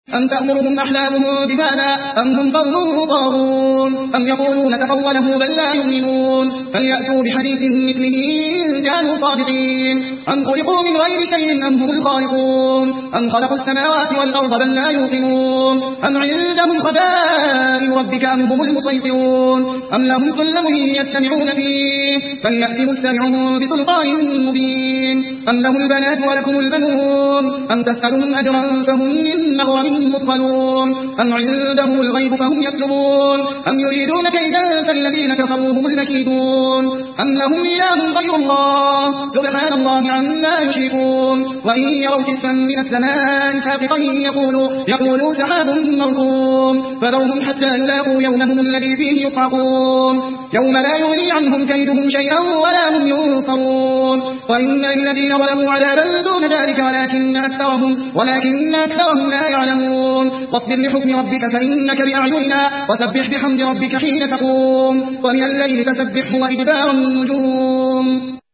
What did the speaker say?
أم تأمرهم أحلامهم بهذا أم هم قوم طاغون أم يقولون تقوله بل لا يؤمنون فليأتوا بحديث مثله إن كانوا صادقين أم خلقوا من غير شيء أم هم الخالقون أم خلقوا السماوات والأرض بل لا يوقنون أم عندهم خزائن ربك أم هم المسيطرون أم لهم سلم يستمعون فيه فليأت مستمعهم بسلطان مبين أم لهم البنات ولكم البنون أم تسألهم أجرا فهم من مغرم مثقلون أم عندهم الغيب فهم يكتبون أم يريدون كيدا فالذين كفروا هم المكيدون أم لهم إله غير الله سبحان الله عما يشركون وإن يروا كسفا من السماء ساقطا يقولوا سحاب مركوم فذرهم حتى يلاقوا يومهم الذي فيه يصعقون يوم لا يغني عنهم كيدهم شيئا ولا هم ينصرون وإن الذين ظلموا عذابا دون ذلك ولكن أكثرهم لا يعلمون واصبر لحكم ربك فإنك بأعيننا وسبح بحمد ربك حين تقوم ومن الليل فسبحه وإدبار النجوم